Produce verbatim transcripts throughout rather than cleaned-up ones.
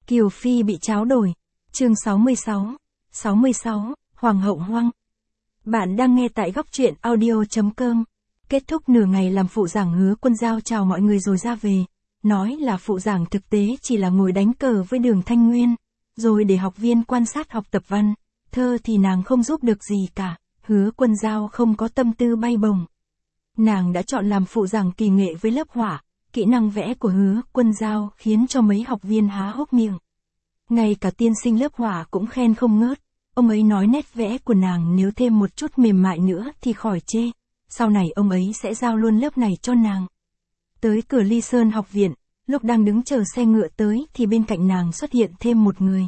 Kiều Phi bị tráo đổi. Chương sáu mươi sáu. sáu mươi sáu, Hoàng hậu hoang. Bạn đang nghe tại góc truyện audio chấm com. Kết thúc nửa ngày làm phụ giảng, Hứa Quân Dao chào mọi người rồi ra về. Nói là phụ giảng thực tế chỉ là ngồi đánh cờ với Đường Thanh Nguyên, rồi để học viên quan sát học tập văn, thơ thì nàng không giúp được gì cả. Hứa Quân Dao không có tâm tư bay bổng. Nàng đã chọn làm phụ giảng kỳ nghệ với lớp họa. Kỹ năng vẽ của Hứa Quân Dao khiến cho mấy học viên há hốc miệng. Ngay cả tiên sinh lớp họa cũng khen không ngớt. Ông ấy nói nét vẽ của nàng nếu thêm một chút mềm mại nữa thì khỏi chê. Sau này ông ấy sẽ giao luôn lớp này cho nàng. Tới cửa Ly Sơn học viện, lúc đang đứng chờ xe ngựa tới thì bên cạnh nàng xuất hiện thêm một người.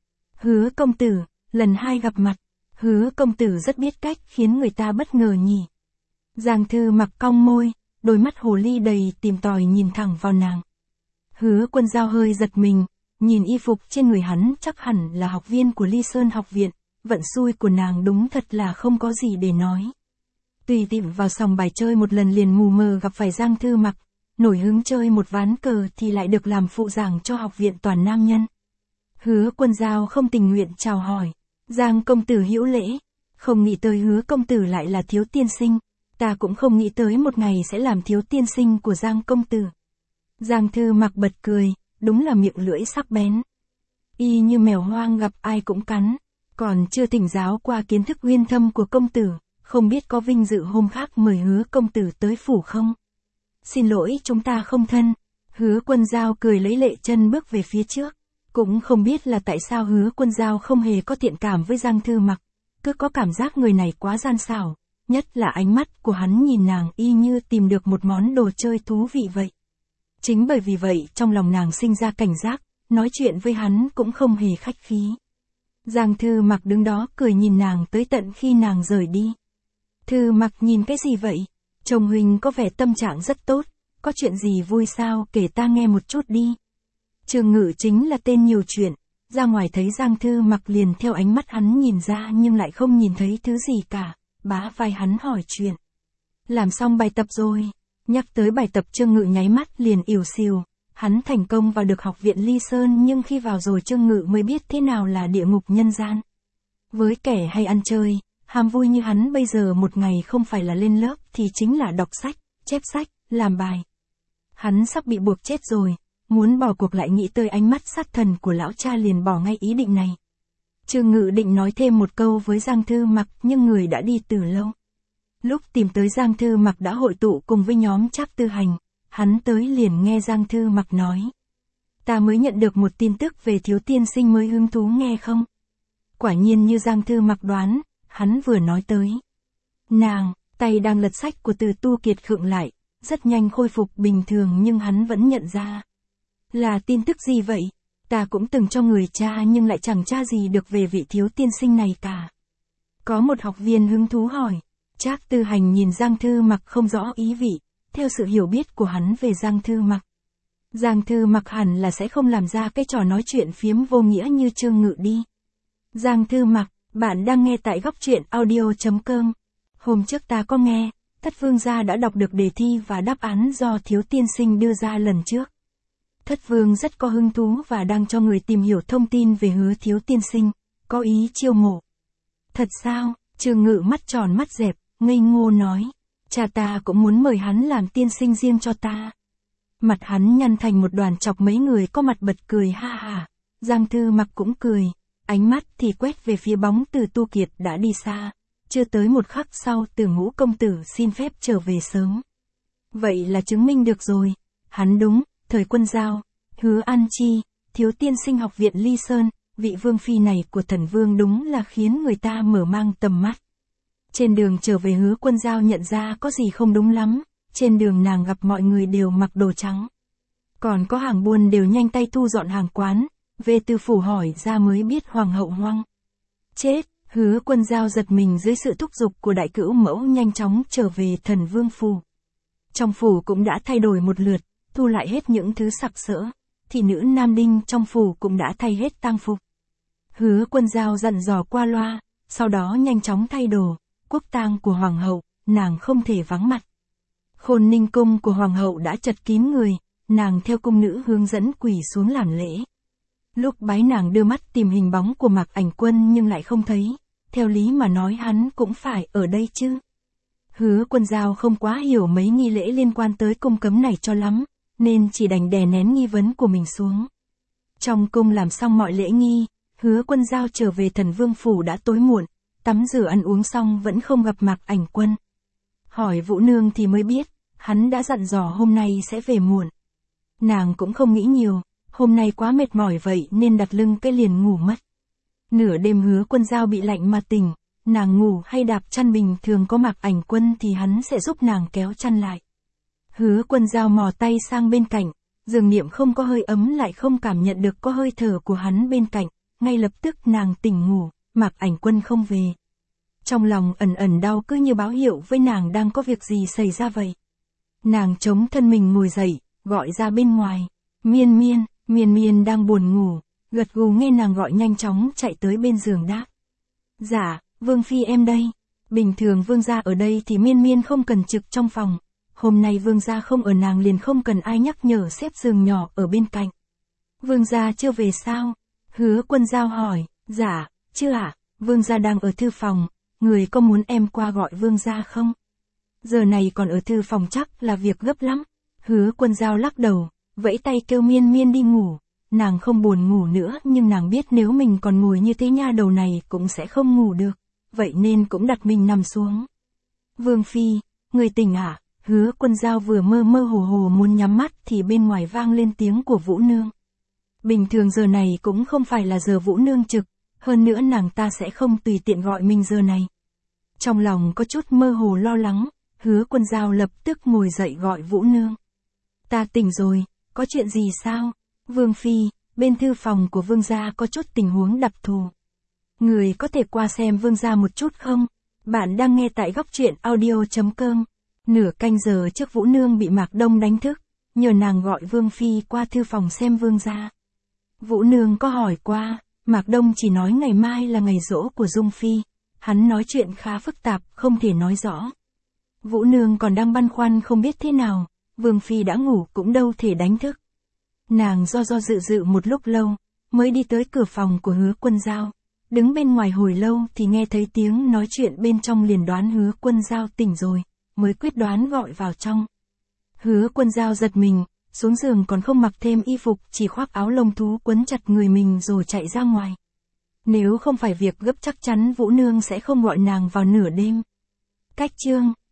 Hứa công tử, lần hai gặp mặt. Hứa công tử rất biết cách khiến người ta bất ngờ nhỉ. Giang Thư Mặc cong môi, đôi mắt hồ ly đầy tìm tòi nhìn thẳng vào nàng. Hứa Quân Dao hơi giật mình, nhìn y phục trên người hắn chắc hẳn là học viên của Ly Sơn học viện, vận xui của nàng đúng thật là không có gì để nói. Tùy tiện vào sòng bài chơi một lần liền mù mờ gặp phải Giang Thư Mặc, nổi hứng chơi một ván cờ thì lại được làm phụ giảng cho học viện toàn nam nhân. Hứa Quân Dao không tình nguyện chào hỏi, Giang công tử hữu lễ, không nghĩ tới Hứa công tử lại là Thiếu tiên sinh. Ta cũng không nghĩ tới một ngày sẽ làm Thiếu tiên sinh của Giang công tử. Giang Thư Mặc bật cười, đúng là miệng lưỡi sắc bén. Y như mèo hoang gặp ai cũng cắn, còn chưa thỉnh giáo qua kiến thức uyên thâm của công tử, không biết có vinh dự hôm khác mời Hứa công tử tới phủ không? Xin lỗi, chúng ta không thân. Hứa Quân Dao cười lấy lệ chân bước về phía trước, cũng không biết là tại sao Hứa Quân Dao không hề có thiện cảm với Giang Thư Mặc, cứ có cảm giác người này quá gian xảo. Nhất là ánh mắt của hắn nhìn nàng y như tìm được một món đồ chơi thú vị vậy. Chính bởi vì vậy trong lòng nàng sinh ra cảnh giác, nói chuyện với hắn cũng không hề khách khí. Giang Thư Mặc đứng đó cười nhìn nàng tới tận khi nàng rời đi. Thư Mặc nhìn cái gì vậy? Chồng huynh có vẻ tâm trạng rất tốt, có chuyện gì vui sao kể ta nghe một chút đi. Trương Ngự chính là tên nhiều chuyện, ra ngoài thấy Giang Thư Mặc liền theo ánh mắt hắn nhìn ra nhưng lại không nhìn thấy thứ gì cả. Bá vai hắn hỏi chuyện. Làm xong bài tập rồi. Nhắc tới bài tập Trương Ngự nháy mắt liền ỉu xìu. Hắn thành công vào được học viện Ly Sơn nhưng khi vào rồi Trương Ngự mới biết thế nào là địa ngục nhân gian. Với kẻ hay ăn chơi, ham vui như hắn bây giờ một ngày không phải là lên lớp thì chính là đọc sách, chép sách, làm bài. Hắn sắp bị buộc chết rồi, muốn bỏ cuộc lại nghĩ tới ánh mắt sát thần của lão cha liền bỏ ngay ý định này. Trương Ngự định nói thêm một câu với Giang Thư Mặc nhưng người đã đi từ lâu. Lúc tìm tới Giang Thư Mặc đã hội tụ cùng với nhóm Trác Tư Hành, hắn tới liền nghe Giang Thư Mặc nói. Ta mới nhận được một tin tức về Thiếu tiên sinh mới hứng thú nghe không? Quả nhiên như Giang Thư Mặc đoán, hắn vừa nói tới. Nàng, tay đang lật sách của Từ Tu Kiệt khựng lại, rất nhanh khôi phục bình thường nhưng hắn vẫn nhận ra. Là tin tức gì vậy? Ta cũng từng cho người tra nhưng lại chẳng tra gì được về vị Thiếu tiên sinh này cả. Có một học viên hứng thú hỏi. Trác Tư Hành nhìn Giang Thư Mặc không rõ ý vị, theo sự hiểu biết của hắn về Giang Thư Mặc. Giang Thư Mặc hẳn là sẽ không làm ra cái trò nói chuyện phiếm vô nghĩa như Trương Ngự đi. Giang Thư Mặc, bạn đang nghe tại góc truyện audio chấm com. Hôm trước ta có nghe, Thất Vương gia đã đọc được đề thi và đáp án do Thiếu tiên sinh đưa ra lần trước. Thất Vương rất có hứng thú và đang cho người tìm hiểu thông tin về Hứa Thiếu tiên sinh, có ý chiêu mộ. Thật sao? Trương Ngự mắt tròn mắt dẹp, ngây ngô nói. Cha ta cũng muốn mời hắn làm tiên sinh riêng cho ta. Mặt hắn nhăn thành một đoàn chọc mấy người có mặt bật cười ha ha. Giang Thư Mặc cũng cười, ánh mắt thì quét về phía bóng Từ Tu Kiệt đã đi xa. Chưa tới một khắc sau Từ Ngũ công tử xin phép trở về sớm. Vậy là chứng minh được rồi. Hắn đúng. Thời Quân Dao, Hứa An Chi, Thiếu tiên sinh học viện Ly Sơn, vị vương phi này của Thần Vương đúng là khiến người ta mở mang tầm mắt. Trên đường trở về Hứa Quân Dao nhận ra có gì không đúng lắm, trên đường nàng gặp mọi người đều mặc đồ trắng. Còn có hàng buôn đều nhanh tay thu dọn hàng quán, về từ phủ hỏi ra mới biết Hoàng hậu hoang. Chết, Hứa Quân Dao giật mình dưới sự thúc giục của đại cữu mẫu nhanh chóng trở về Thần Vương phủ. Trong phủ cũng đã thay đổi một lượt. Thu lại hết những thứ sặc sỡ, thì nữ nam đinh trong phủ cũng đã thay hết tang phục. Hứa Quân Dao dặn dò qua loa, sau đó nhanh chóng thay đồ, quốc tang của hoàng hậu, nàng không thể vắng mặt. Khôn Ninh cung của hoàng hậu đã chật kín người, nàng theo cung nữ hướng dẫn quỳ xuống làm lễ. Lúc bái nàng đưa mắt tìm hình bóng của Mạc Ảnh Quân nhưng lại không thấy, theo lý mà nói hắn cũng phải ở đây chứ. Hứa Quân Dao không quá hiểu mấy nghi lễ liên quan tới cung cấm này cho lắm, nên chỉ đành đè nén nghi vấn của mình xuống. Trong cung làm xong mọi lễ nghi, Hứa Quân Dao trở về Thần Vương phủ đã tối muộn, tắm rửa ăn uống xong vẫn không gặp Mạc Ảnh Quân. Hỏi Vũ Nương thì mới biết, hắn đã dặn dò hôm nay sẽ về muộn. Nàng cũng không nghĩ nhiều, hôm nay quá mệt mỏi vậy nên đặt lưng cái liền ngủ mất. Nửa đêm Hứa Quân Dao bị lạnh mà tỉnh, nàng ngủ hay đạp chăn bình thường có Mạc Ảnh Quân thì hắn sẽ giúp nàng kéo chăn lại. Hứa Quân Dao mò tay sang bên cạnh, giường niệm không có hơi ấm lại không cảm nhận được có hơi thở của hắn bên cạnh, ngay lập tức nàng tỉnh ngủ, Mạc Ảnh Quân không về. Trong lòng ẩn ẩn đau cứ như báo hiệu với nàng đang có việc gì xảy ra vậy. Nàng chống thân mình ngồi dậy, gọi ra bên ngoài, Miên Miên, Miên Miên đang buồn ngủ, gật gù nghe nàng gọi nhanh chóng chạy tới bên giường đáp. Dạ, Vương Phi em đây. Bình thường Vương gia ở đây thì Miên Miên không cần trực trong phòng. Hôm nay Vương gia không ở nàng liền không cần ai nhắc nhở xếp giường nhỏ ở bên cạnh. Vương gia chưa về sao? Hứa Quân Dao hỏi, dạ, chưa ạ, à? Vương gia đang ở thư phòng, người có muốn em qua gọi Vương gia không? Giờ này còn ở thư phòng chắc là việc gấp lắm. Hứa Quân Dao lắc đầu, vẫy tay kêu Miên Miên đi ngủ. Nàng không buồn ngủ nữa nhưng nàng biết nếu mình còn ngồi như thế nha đầu này cũng sẽ không ngủ được, vậy nên cũng đặt mình nằm xuống. Vương Phi, người tỉnh à? Hứa Quân Dao vừa mơ mơ hồ hồ muốn nhắm mắt thì bên ngoài vang lên tiếng của Vũ Nương. Bình thường giờ này cũng không phải là giờ Vũ Nương trực, hơn nữa nàng ta sẽ không tùy tiện gọi mình giờ này. Trong lòng có chút mơ hồ lo lắng, Hứa Quân Dao lập tức ngồi dậy gọi Vũ Nương. Ta tỉnh rồi, có chuyện gì sao? Vương Phi, bên thư phòng của Vương gia có chút tình huống đặc thù. Người có thể qua xem Vương gia một chút không? Bạn đang nghe tại góc truyện audio chấm com. Nửa canh giờ trước Vũ Nương bị Mạc Đông đánh thức, nhờ nàng gọi Vương Phi qua thư phòng xem Vương gia. Vũ Nương có hỏi qua, Mạc Đông chỉ nói ngày mai là ngày giỗ của Dung Phi. Hắn nói chuyện khá phức tạp, không thể nói rõ. Vũ Nương còn đang băn khoăn không biết thế nào, Vương Phi đã ngủ cũng đâu thể đánh thức. Nàng do do dự dự một lúc lâu, mới đi tới cửa phòng của Hứa Quân Dao. Đứng bên ngoài hồi lâu thì nghe thấy tiếng nói chuyện bên trong liền đoán Hứa Quân Dao tỉnh rồi, mới quyết đoán gọi vào trong. Hứa Quân Dao giật mình, xuống giường còn không mặc thêm y phục, chỉ khoác áo lông thú quấn chặt người mình rồi chạy ra ngoài. Nếu không phải việc gấp chắc chắn Vũ Nương sẽ không gọi nàng vào nửa đêm. Cách chương